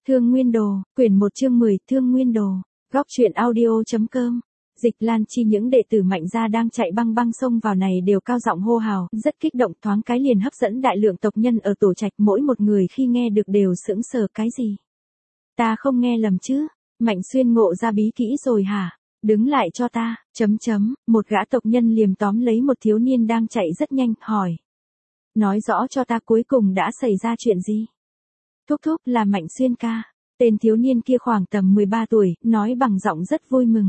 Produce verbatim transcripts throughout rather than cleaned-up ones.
Thương Nguyên Đồ, quyển một chương mười, Thương Nguyên Đồ, góc truyện audio.com. Dịch Lan Chi những đệ tử Mạnh gia đang chạy băng băng sông vào này đều cao giọng hô hào, rất kích động, thoáng cái liền hấp dẫn đại lượng tộc nhân ở tổ trạch, mỗi một người khi nghe được đều sững sờ. Cái gì? Ta không nghe lầm chứ? Mạnh Xuyên ngộ ra bí kỹ rồi hả? Đứng lại cho ta, chấm chấm, một gã tộc nhân liềm tóm lấy một thiếu niên đang chạy rất nhanh, hỏi. Nói rõ cho ta cuối cùng đã xảy ra chuyện gì? Thúc thúc là Mạnh Xuyên ca. Tên thiếu niên kia khoảng tầm mười ba tuổi, nói bằng giọng rất vui mừng.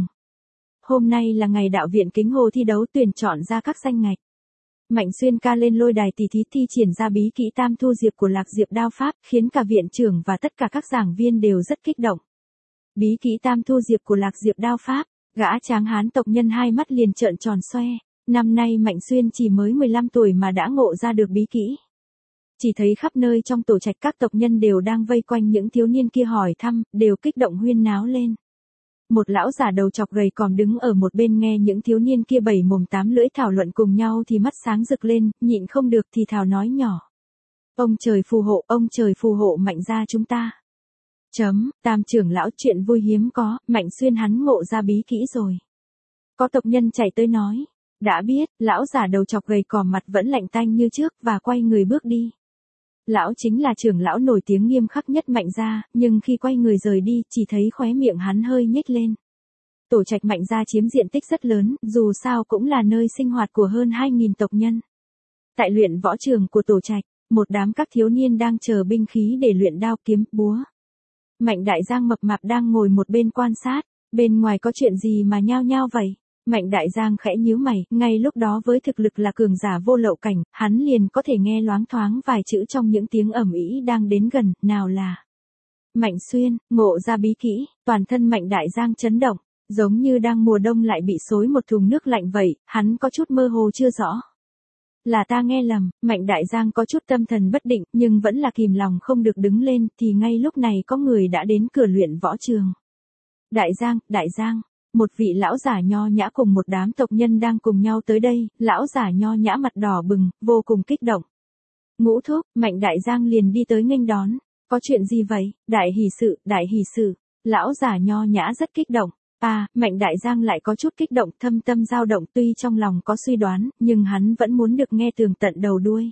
Hôm nay là ngày đạo viện Kính Hồ thi đấu tuyển chọn ra các danh ngạch. Mạnh Xuyên ca lên lôi đài tỷ thí thi triển ra bí kỹ Tam Thu Diệp của Lạc Diệp đao pháp, khiến cả viện trưởng và tất cả các giảng viên đều rất kích động. Bí kỹ Tam Thu Diệp của Lạc Diệp đao pháp, gã tráng hán tộc nhân hai mắt liền trợn tròn xoe. Năm nay Mạnh Xuyên chỉ mới mười lăm tuổi mà đã ngộ ra được bí kỹ. Chỉ thấy khắp nơi trong tổ trạch các tộc nhân đều đang vây quanh những thiếu niên kia hỏi thăm, đều kích động huyên náo lên. Một lão già đầu chọc gầy còm đứng ở một bên nghe những thiếu niên kia bảy mồm tám lưỡi thảo luận cùng nhau thì mắt sáng rực lên, nhịn không được thì thào nói nhỏ. Ông trời phù hộ, ông trời phù hộ Mạnh gia chúng ta. Chấm, Tam trưởng lão chuyện vui hiếm có, Mạnh Xuyên hắn ngộ ra bí kỹ rồi. Có tộc nhân chạy tới nói. Đã biết, lão già đầu chọc gầy còm mặt vẫn lạnh tanh như trước và quay người bước đi. Lão chính là trưởng lão nổi tiếng nghiêm khắc nhất Mạnh gia, nhưng khi quay người rời đi, chỉ thấy khóe miệng hắn hơi nhếch lên. Tổ trạch Mạnh gia chiếm diện tích rất lớn, dù sao cũng là nơi sinh hoạt của hơn hai nghìn tộc nhân. Tại luyện võ trường của tổ trạch, một đám các thiếu niên đang chờ binh khí để luyện đao kiếm, búa. Mạnh Đại Giang mập mạp đang ngồi một bên quan sát, bên ngoài có chuyện gì mà nhao nhao vậy? Mạnh Đại Giang khẽ nhíu mày, ngay lúc đó với thực lực là cường giả vô lậu cảnh, hắn liền có thể nghe loáng thoáng vài chữ trong những tiếng ầm ĩ đang đến gần, nào là Mạnh Xuyên, ngộ ra bí kỹ, toàn thân Mạnh Đại Giang chấn động, giống như đang mùa đông lại bị xối một thùng nước lạnh vậy, hắn có chút mơ hồ chưa rõ. Là ta nghe lầm, Mạnh Đại Giang có chút tâm thần bất định, nhưng vẫn là kìm lòng không được đứng lên, thì ngay lúc này có người đã đến cửa luyện võ trường. Đại Giang, Đại Giang. Một vị lão giả nho nhã cùng một đám tộc nhân đang cùng nhau tới đây, lão giả nho nhã mặt đỏ bừng, vô cùng kích động. Ngũ thúc, Mạnh Đại Giang liền đi tới nghênh đón. Có chuyện gì vậy? Đại hỷ sự, đại hỷ sự. Lão giả nho nhã rất kích động. À, Mạnh Đại Giang lại có chút kích động, thâm tâm dao động, tuy trong lòng có suy đoán, nhưng hắn vẫn muốn được nghe tường tận đầu đuôi.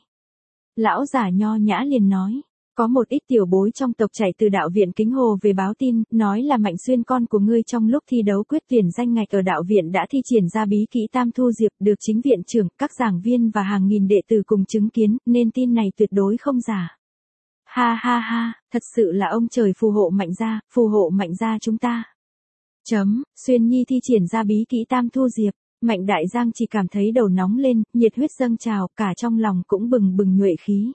Lão giả nho nhã liền nói. Có một ít tiểu bối trong tộc chạy từ đạo viện Kính Hồ về báo tin, nói là Mạnh Xuyên con của ngươi trong lúc thi đấu quyết tuyển danh ngạch ở đạo viện đã thi triển ra bí kỹ Tam Thu Diệp, được chính viện trưởng, các giảng viên và hàng nghìn đệ tử cùng chứng kiến, nên tin này tuyệt đối không giả. Ha ha ha, thật sự là ông trời phù hộ Mạnh gia, phù hộ Mạnh gia chúng ta. Chấm, Xuyên Nhi thi triển ra bí kỹ Tam Thu Diệp, Mạnh Đại Giang chỉ cảm thấy đầu nóng lên, nhiệt huyết dâng trào, cả trong lòng cũng bừng bừng nhuệ khí.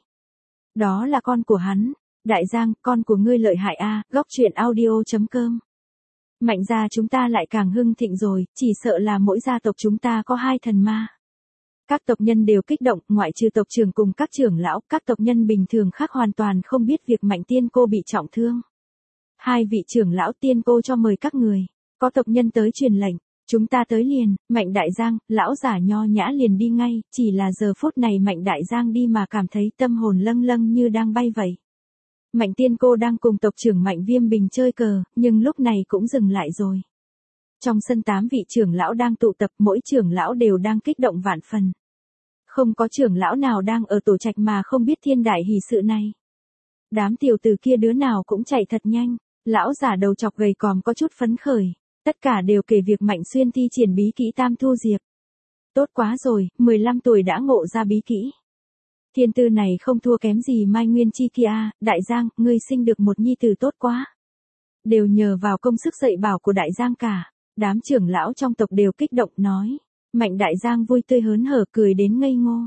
Đó là con của hắn. Đại Giang, con của ngươi lợi hại a, góc truyện audio.com. Mạnh gia chúng ta lại càng hưng thịnh rồi, chỉ sợ là mỗi gia tộc chúng ta có hai thần ma. Các tộc nhân đều kích động, ngoại trừ tộc trưởng cùng các trưởng lão, các tộc nhân bình thường khác hoàn toàn không biết việc Mạnh tiên cô bị trọng thương. Hai vị trưởng lão tiên cô cho mời các người, có tộc nhân tới truyền lệnh. Chúng ta tới liền, Mạnh Đại Giang, lão giả nho nhã liền đi ngay, chỉ là giờ phút này Mạnh Đại Giang đi mà cảm thấy tâm hồn lâng lâng như đang bay vậy. Mạnh tiên cô đang cùng tộc trưởng Mạnh Viêm Bình chơi cờ, nhưng lúc này cũng dừng lại rồi. Trong sân tám vị trưởng lão đang tụ tập, mỗi trưởng lão đều đang kích động vạn phần. Không có trưởng lão nào đang ở tổ trạch mà không biết thiên đại hỷ sự này. Đám tiểu tử kia đứa nào cũng chạy thật nhanh, lão giả đầu chọc gầy còm có chút phấn khởi. Tất cả đều kể việc Mạnh Xuyên thi triển bí kỹ Tam Thu Diệp. Tốt quá rồi, mười lăm tuổi đã ngộ ra bí kỹ. Thiên tư này không thua kém gì Mai Nguyên Chi kia. Đại Giang, ngươi sinh được một nhi tử tốt quá. Đều nhờ vào công sức dạy bảo của Đại Giang cả. Đám trưởng lão trong tộc đều kích động nói. Mạnh Đại Giang vui tươi hớn hở cười đến ngây ngô.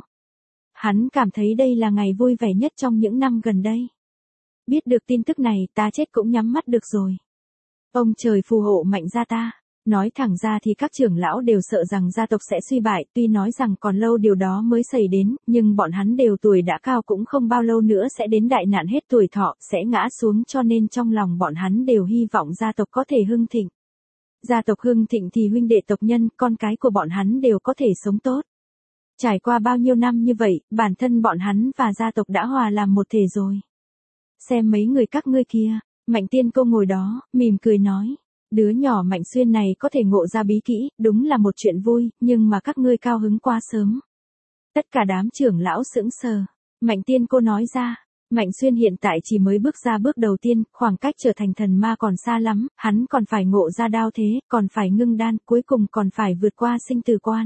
Hắn cảm thấy đây là ngày vui vẻ nhất trong những năm gần đây. Biết được tin tức này ta chết cũng nhắm mắt được rồi. Ông trời phù hộ Mạnh gia ta. Nói thẳng ra thì các trưởng lão đều sợ rằng gia tộc sẽ suy bại, tuy nói rằng còn lâu điều đó mới xảy đến, nhưng bọn hắn đều tuổi đã cao cũng không bao lâu nữa sẽ đến đại nạn hết tuổi thọ, sẽ ngã xuống, cho nên trong lòng bọn hắn đều hy vọng gia tộc có thể hưng thịnh. Gia tộc hưng thịnh thì huynh đệ tộc nhân, con cái của bọn hắn đều có thể sống tốt. Trải qua bao nhiêu năm như vậy, bản thân bọn hắn và gia tộc đã hòa làm một thể rồi. Xem mấy người các ngươi kia. Mạnh Tiên Cô ngồi đó, mỉm cười nói. Đứa nhỏ Mạnh Xuyên này có thể ngộ ra bí kỹ, đúng là một chuyện vui, nhưng mà các ngươi cao hứng quá sớm. Tất cả đám trưởng lão sững sờ. Mạnh Tiên Cô nói ra. Mạnh Xuyên hiện tại chỉ mới bước ra bước đầu tiên, khoảng cách trở thành thần ma còn xa lắm, hắn còn phải ngộ ra đao thế, còn phải ngưng đan, cuối cùng còn phải vượt qua sinh tử quan.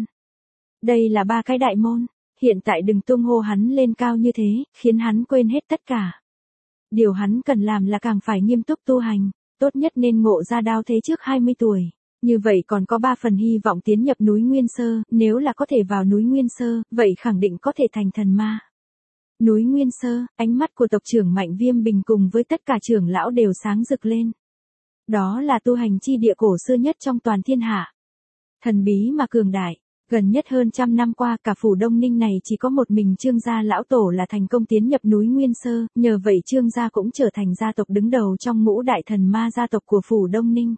Đây là ba cái đại môn, hiện tại đừng tung hô hắn lên cao như thế, khiến hắn quên hết tất cả. Điều hắn cần làm là càng phải nghiêm túc tu hành, tốt nhất nên ngộ ra đao thế trước hai mươi tuổi. Như vậy còn có ba phần hy vọng tiến nhập núi Nguyên Sơ, nếu là có thể vào núi Nguyên Sơ, vậy khẳng định có thể thành thần ma. Núi Nguyên Sơ, ánh mắt của tộc trưởng Mạnh Viêm Bình cùng với tất cả trưởng lão đều sáng rực lên. Đó là tu hành chi địa cổ xưa nhất trong toàn thiên hạ. Thần bí mà cường đại, gần nhất hơn trăm năm qua cả phủ Đông Ninh này chỉ có một mình Trương gia lão tổ là thành công tiến nhập núi Nguyên Sơ, nhờ vậy Trương gia cũng trở thành gia tộc đứng đầu trong ngũ đại thần ma gia tộc của phủ Đông Ninh.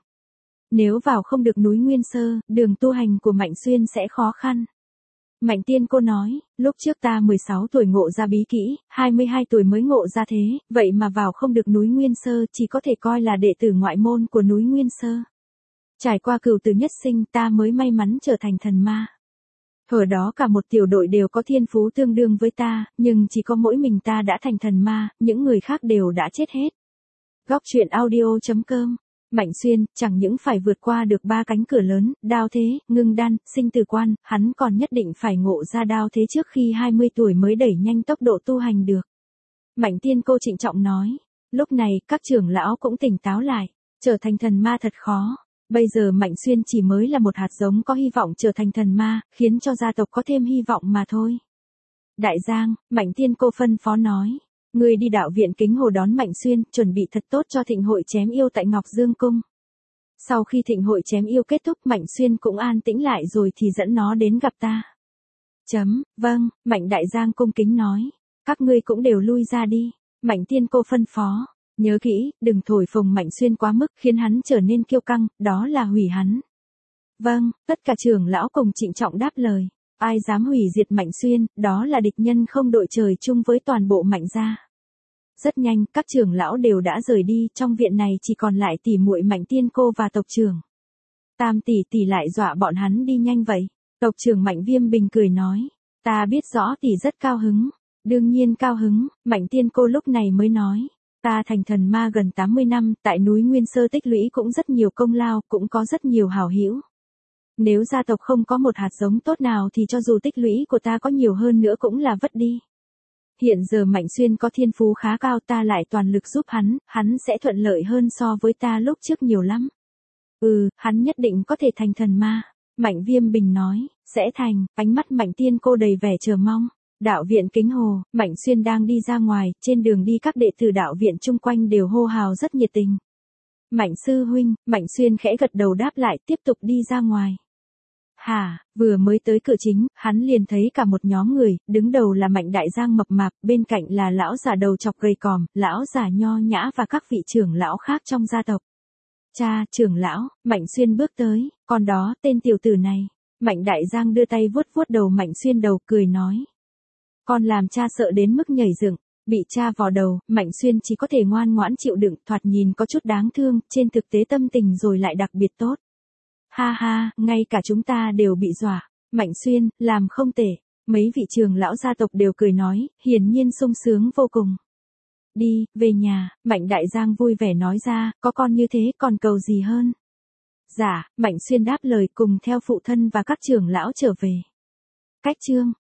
Nếu vào không được núi Nguyên Sơ, đường tu hành của Mạnh Xuyên sẽ khó khăn. Mạnh Tiên Cô nói, lúc trước ta mười sáu tuổi ngộ ra bí kỹ, hai mươi hai tuổi mới ngộ ra thế, vậy mà vào không được núi Nguyên Sơ, chỉ có thể coi là đệ tử ngoại môn của núi Nguyên Sơ. Trải qua cửu tử nhất sinh ta mới may mắn trở thành thần ma. Ở đó cả một tiểu đội đều có thiên phú tương đương với ta, nhưng chỉ có mỗi mình ta đã thành thần ma, những người khác đều đã chết hết. Góc truyện audio chấm com. Mạnh Xuyên, chẳng những phải vượt qua được ba cánh cửa lớn, đao thế, ngưng đan, sinh tử quan, hắn còn nhất định phải ngộ ra đao thế trước khi hai mươi tuổi mới đẩy nhanh tốc độ tu hành được. Mạnh Tiên Cô trịnh trọng nói. Lúc này, các trưởng lão cũng tỉnh táo lại. Trở thành thần ma thật khó. Bây giờ Mạnh Xuyên chỉ mới là một hạt giống có hy vọng trở thành thần ma, khiến cho gia tộc có thêm hy vọng mà thôi. Đại Giang, Mạnh Tiên Cô phân phó nói. Người đi đạo viện Kính Hồ đón Mạnh Xuyên, chuẩn bị thật tốt cho thịnh hội chém yêu tại Ngọc Dương Cung. Sau khi thịnh hội chém yêu kết thúc Mạnh Xuyên cũng an tĩnh lại rồi thì dẫn nó đến gặp ta. Chấm, vâng, Mạnh Đại Giang cung kính nói. Các ngươi cũng đều lui ra đi. Mạnh Tiên Cô phân phó. Nhớ kỹ, đừng thổi phồng Mạnh Xuyên quá mức khiến hắn trở nên kiêu căng, đó là hủy hắn. Vâng, tất cả trưởng lão cùng trịnh trọng đáp lời. Ai dám hủy diệt Mạnh Xuyên, đó là địch nhân không đội trời chung với toàn bộ Mạnh gia. Rất nhanh, các trưởng lão đều đã rời đi, trong viện này chỉ còn lại tỷ muội Mạnh Tiên Cô và tộc trưởng. Tam tỷ tỷ lại dọa bọn hắn đi nhanh vậy. Tộc trưởng Mạnh Viêm Bình cười nói, ta biết rõ tỷ rất cao hứng. Đương nhiên cao hứng, Mạnh Tiên Cô lúc này mới nói. Ta thành thần ma gần tám mươi năm, tại núi Nguyên Sơ tích lũy cũng rất nhiều công lao, cũng có rất nhiều hảo hữu. Nếu gia tộc không có một hạt giống tốt nào thì cho dù tích lũy của ta có nhiều hơn nữa cũng là vất đi. Hiện giờ Mạnh Xuyên có thiên phú khá cao, ta lại toàn lực giúp hắn, hắn sẽ thuận lợi hơn so với ta lúc trước nhiều lắm. Ừ, hắn nhất định có thể thành thần ma. Mạnh Viêm Bình nói, sẽ thành, ánh mắt Mạnh Tiên Cô đầy vẻ chờ mong. Đạo viện Kính Hồ, Mạnh Xuyên đang đi ra ngoài, trên đường đi các đệ tử đạo viện chung quanh đều hô hào rất nhiệt tình. Mạnh sư huynh, Mạnh Xuyên khẽ gật đầu đáp lại, tiếp tục đi ra ngoài. Hả, vừa mới tới cửa chính, hắn liền thấy cả một nhóm người, đứng đầu là Mạnh Đại Giang mập mạp, bên cạnh là lão già đầu chọc gầy còm, lão già nho nhã và các vị trưởng lão khác trong gia tộc. Cha, trưởng lão, Mạnh Xuyên bước tới, còn đó, tên tiểu tử này. Mạnh Đại Giang đưa tay vuốt vuốt đầu Mạnh Xuyên đầu, cười nói. Con làm cha sợ đến mức nhảy dựng, bị cha vò đầu, Mạnh Xuyên chỉ có thể ngoan ngoãn chịu đựng, thoạt nhìn có chút đáng thương, trên thực tế tâm tình rồi lại đặc biệt tốt. Ha ha, ngay cả chúng ta đều bị dọa. Mạnh Xuyên, làm không tệ. Mấy vị trưởng lão gia tộc đều cười nói, hiển nhiên sung sướng vô cùng. Đi, về nhà, Mạnh Đại Giang vui vẻ nói ra, có con như thế còn cầu gì hơn. Dạ, Mạnh Xuyên đáp lời cùng theo phụ thân và các trưởng lão trở về. Cách chương.